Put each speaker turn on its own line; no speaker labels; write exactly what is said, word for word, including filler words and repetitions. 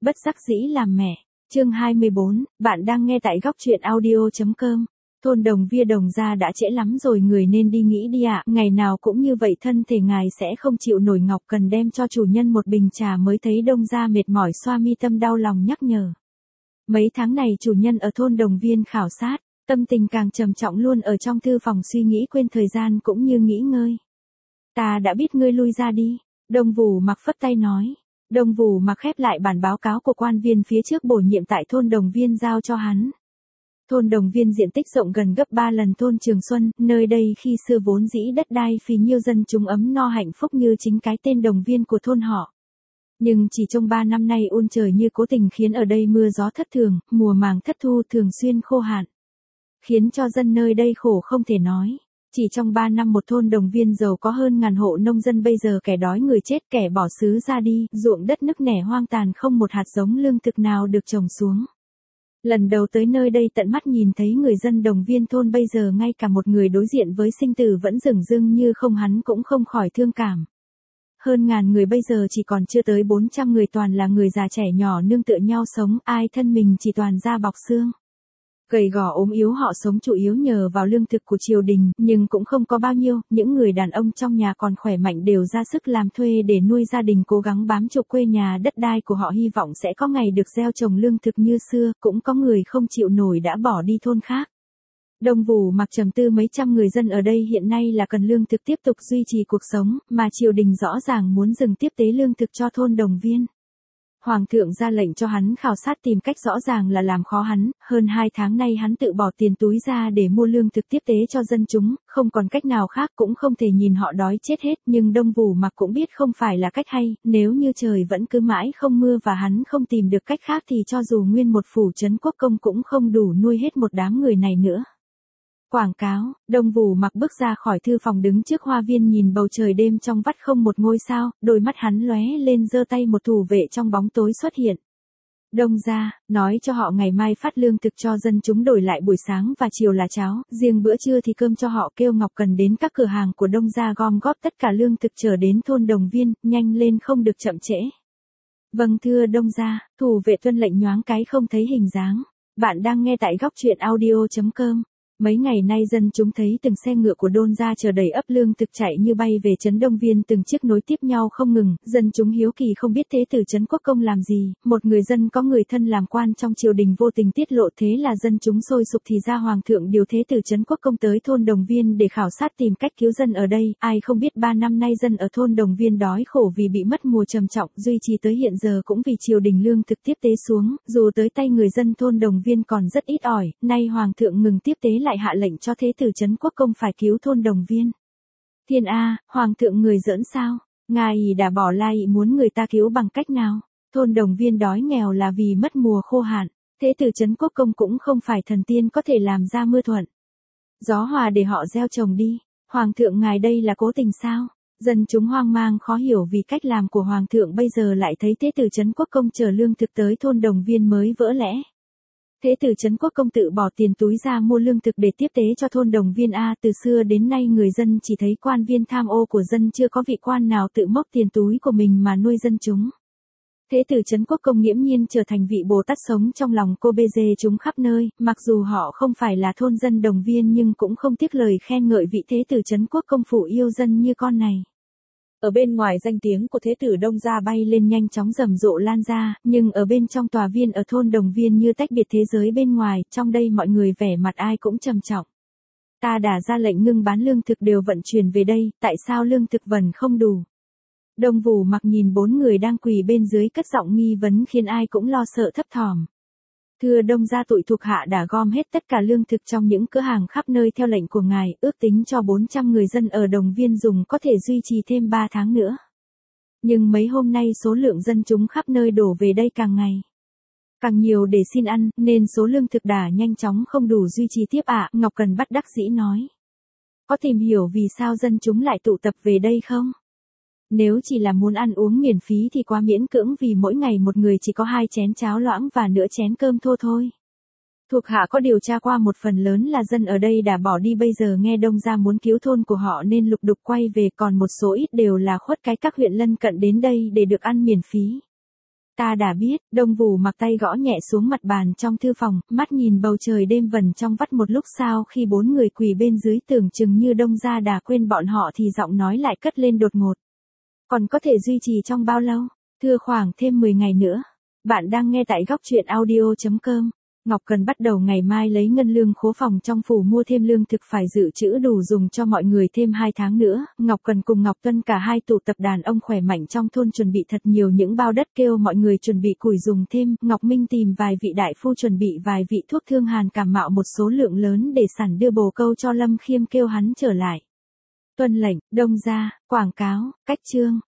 Bất đắc dĩ làm mẹ. Chương hai mươi bốn, bạn đang nghe tại góc truyện audio chấm com. Thôn Đồng Via Đồng gia đã trễ lắm rồi, người nên đi nghỉ đi ạ, ngày nào cũng như vậy thân thể ngài sẽ không chịu nổi. Ngọc Cần đem cho chủ nhân một bình trà mới thấy Đông gia mệt mỏi xoa mi tâm đau lòng nhắc nhở. Mấy tháng này chủ nhân ở thôn Đồng Viên khảo sát, tâm tình càng trầm trọng, luôn ở trong thư phòng suy nghĩ quên thời gian cũng như nghỉ ngơi. Ta đã biết, ngươi lui ra đi. Đông Vũ Mặc phất tay nói. Đông Vũ Mặc khép lại bản báo cáo của quan viên phía trước bổ nhiệm tại thôn Đồng Viên giao cho hắn. Thôn Đồng Viên diện tích rộng gần gấp ba lần thôn Trường Xuân, nơi đây khi xưa vốn dĩ đất đai phì nhiêu, dân chúng ấm no hạnh phúc như chính cái tên Đồng Viên của thôn họ. Nhưng chỉ trong ba năm nay ôn trời như cố tình khiến ở đây mưa gió thất thường, mùa màng thất thu thường xuyên khô hạn, khiến cho dân nơi đây khổ không thể nói. Chỉ trong ba năm một thôn Đồng Viên giàu có hơn ngàn hộ nông dân bây giờ kẻ đói người chết, kẻ bỏ xứ ra đi, ruộng đất nức nẻ hoang tàn, không một hạt giống lương thực nào được trồng xuống. Lần đầu tới nơi đây tận mắt nhìn thấy người dân Đồng Viên thôn bây giờ ngay cả một người đối diện với sinh tử vẫn dửng dưng như không, hắn cũng không khỏi thương cảm. Hơn ngàn người bây giờ chỉ còn chưa tới bốn trăm người, toàn là người già trẻ nhỏ nương tựa nhau sống, ai thân mình chỉ toàn da bọc xương. Gầy gò ốm yếu, họ sống chủ yếu nhờ vào lương thực của triều đình, nhưng cũng không có bao nhiêu, những người đàn ông trong nhà còn khỏe mạnh đều ra sức làm thuê để nuôi gia đình, cố gắng bám trụ quê nhà, đất đai của họ, hy vọng sẽ có ngày được gieo trồng lương thực như xưa. Cũng có người không chịu nổi đã bỏ đi thôn khác. Đông Vũ Mặc trầm tư, mấy trăm người dân ở đây hiện nay là cần lương thực tiếp tục duy trì cuộc sống, mà triều đình rõ ràng muốn dừng tiếp tế lương thực cho thôn Đồng Viên. Hoàng thượng ra lệnh cho hắn khảo sát, tìm cách rõ ràng là làm khó hắn, hơn hai tháng nay hắn tự bỏ tiền túi ra để mua lương thực tiếp tế cho dân chúng, không còn cách nào khác, cũng không thể nhìn họ đói chết hết, nhưng Đông Vũ Mặc cũng biết không phải là cách hay, nếu như trời vẫn cứ mãi không mưa và hắn không tìm được cách khác thì cho dù nguyên một phủ trấn quốc công cũng không đủ nuôi hết một đám người này nữa. Quảng cáo. Đông Vũ Mặc bước ra khỏi thư phòng, đứng trước hoa viên nhìn bầu trời đêm trong vắt không một ngôi sao, đôi mắt hắn lóe lên, giơ tay, một thủ vệ trong bóng tối xuất hiện. Đông gia, nói cho họ ngày mai phát lương thực cho dân chúng, đổi lại buổi sáng và chiều là cháo, riêng bữa trưa thì cơm cho họ, kêu Ngọc Cần đến các cửa hàng của Đông gia gom góp tất cả lương thực trở đến thôn Đồng Viên, nhanh lên không được chậm trễ. Vâng thưa Đông gia. Thủ vệ tuân lệnh nhoáng cái không thấy hình dáng. Bạn đang nghe tại góc truyện audio chấm com. Mấy ngày nay dân chúng thấy từng xe ngựa của Đôn gia chở đầy ấp lương thực chạy như bay về trấn Đồng Viên, từng chiếc nối tiếp nhau không ngừng. Dân chúng hiếu kỳ không biết thế tử trấn quốc công làm gì. Một người dân có người thân làm quan trong triều đình vô tình tiết lộ, thế là dân chúng sôi sục, thì ra hoàng thượng điều thế tử trấn quốc công tới thôn Đồng Viên để khảo sát, tìm cách cứu dân ở đây. Ai không biết ba năm nay dân ở thôn Đồng Viên đói khổ vì bị mất mùa trầm trọng, duy trì tới hiện giờ cũng vì triều đình lương thực tiếp tế xuống, dù tới tay người dân thôn Đồng Viên còn rất ít ỏi. Nay hoàng thượng ngừng tiếp tế lại hạ lệnh cho thế tử trấn quốc công phải cứu thôn Đồng Viên. Thiên A, hoàng thượng người giỡn sao? Ngài đã bỏ lai muốn người ta cứu bằng cách nào? Thôn Đồng Viên đói nghèo là vì mất mùa khô hạn, thế tử trấn quốc công cũng không phải thần tiên có thể làm ra mưa thuận gió hòa để họ gieo trồng đi. Hoàng thượng ngài đây là cố tình sao? Dân chúng hoang mang khó hiểu vì cách làm của hoàng thượng, bây giờ lại thấy thế tử trấn quốc công chở lương thực tới thôn Đồng Viên mới vỡ lẽ. Thế tử trấn quốc công tự bỏ tiền túi ra mua lương thực để tiếp tế cho thôn Đồng Viên a. Từ xưa đến nay người dân chỉ thấy quan viên tham ô của dân, chưa có vị quan nào tự móc tiền túi của mình mà nuôi dân chúng. Thế tử trấn quốc công nghiễm nhiên trở thành vị Bồ Tát sống trong lòng cô bê dê chúng khắp nơi, mặc dù họ không phải là thôn dân Đồng Viên nhưng cũng không tiếc lời khen ngợi vị thế tử trấn quốc công phụ yêu dân như con này. Ở bên ngoài danh tiếng của thế tử Đông gia bay lên nhanh chóng, rầm rộ lan ra, nhưng ở bên trong tòa viên ở thôn Đồng Viên như tách biệt thế giới bên ngoài, trong đây mọi người vẻ mặt ai cũng trầm trọng. Ta đã ra lệnh ngưng bán lương thực đều vận chuyển về đây, tại sao lương thực vẫn không đủ? Đông Vũ Mặc nhìn bốn người đang quỳ bên dưới cất giọng nghi vấn khiến ai cũng lo sợ thấp thỏm. Thưa Đông gia, tụi thuộc hạ đã gom hết tất cả lương thực trong những cửa hàng khắp nơi theo lệnh của ngài, ước tính cho bốn trăm người dân ở Đồng Viên dùng, có thể duy trì thêm ba tháng nữa. Nhưng mấy hôm nay số lượng dân chúng khắp nơi đổ về đây càng ngày càng nhiều để xin ăn, nên số lương thực đã nhanh chóng không đủ duy trì tiếp ạ. Ngọc Cần bất đắc dĩ nói. Có tìm hiểu vì sao dân chúng lại tụ tập về đây không? Nếu chỉ là muốn ăn uống miễn phí thì quá miễn cưỡng, vì mỗi ngày một người chỉ có hai chén cháo loãng và nửa chén cơm thô thôi. Thuộc hạ có điều tra qua, một phần lớn là dân ở đây đã bỏ đi, bây giờ nghe Đông gia muốn cứu thôn của họ nên lục đục quay về, còn một số ít đều là khuất cái các huyện lân cận đến đây để được ăn miễn phí. Ta đã biết, Đông Vũ mặc tay gõ nhẹ xuống mặt bàn trong thư phòng, mắt nhìn bầu trời đêm vần trong vắt một lúc sau khi bốn người quỳ bên dưới tưởng chừng như Đông gia đã quên bọn họ thì giọng nói lại cất lên đột ngột. Còn có thể duy trì trong bao lâu? Thưa khoảng thêm mười ngày nữa. Bạn đang nghe tại góc truyện audio chấm com. Ngọc Cần bắt đầu ngày mai lấy ngân lương khố phòng trong phủ mua thêm lương thực phải dự trữ đủ dùng cho mọi người thêm hai tháng nữa. Ngọc Cần cùng Ngọc Tuân cả hai tụ tập đàn ông khỏe mạnh trong thôn chuẩn bị thật nhiều những bao đất kêu mọi người chuẩn bị củi dùng thêm. Ngọc Minh tìm vài vị đại phu chuẩn bị vài vị thuốc thương hàn cảm mạo một số lượng lớn để sẵn đưa bồ câu cho Lâm Khiêm kêu hắn trở lại. Tuân lệnh, Đông gia, quảng cáo, cách chương.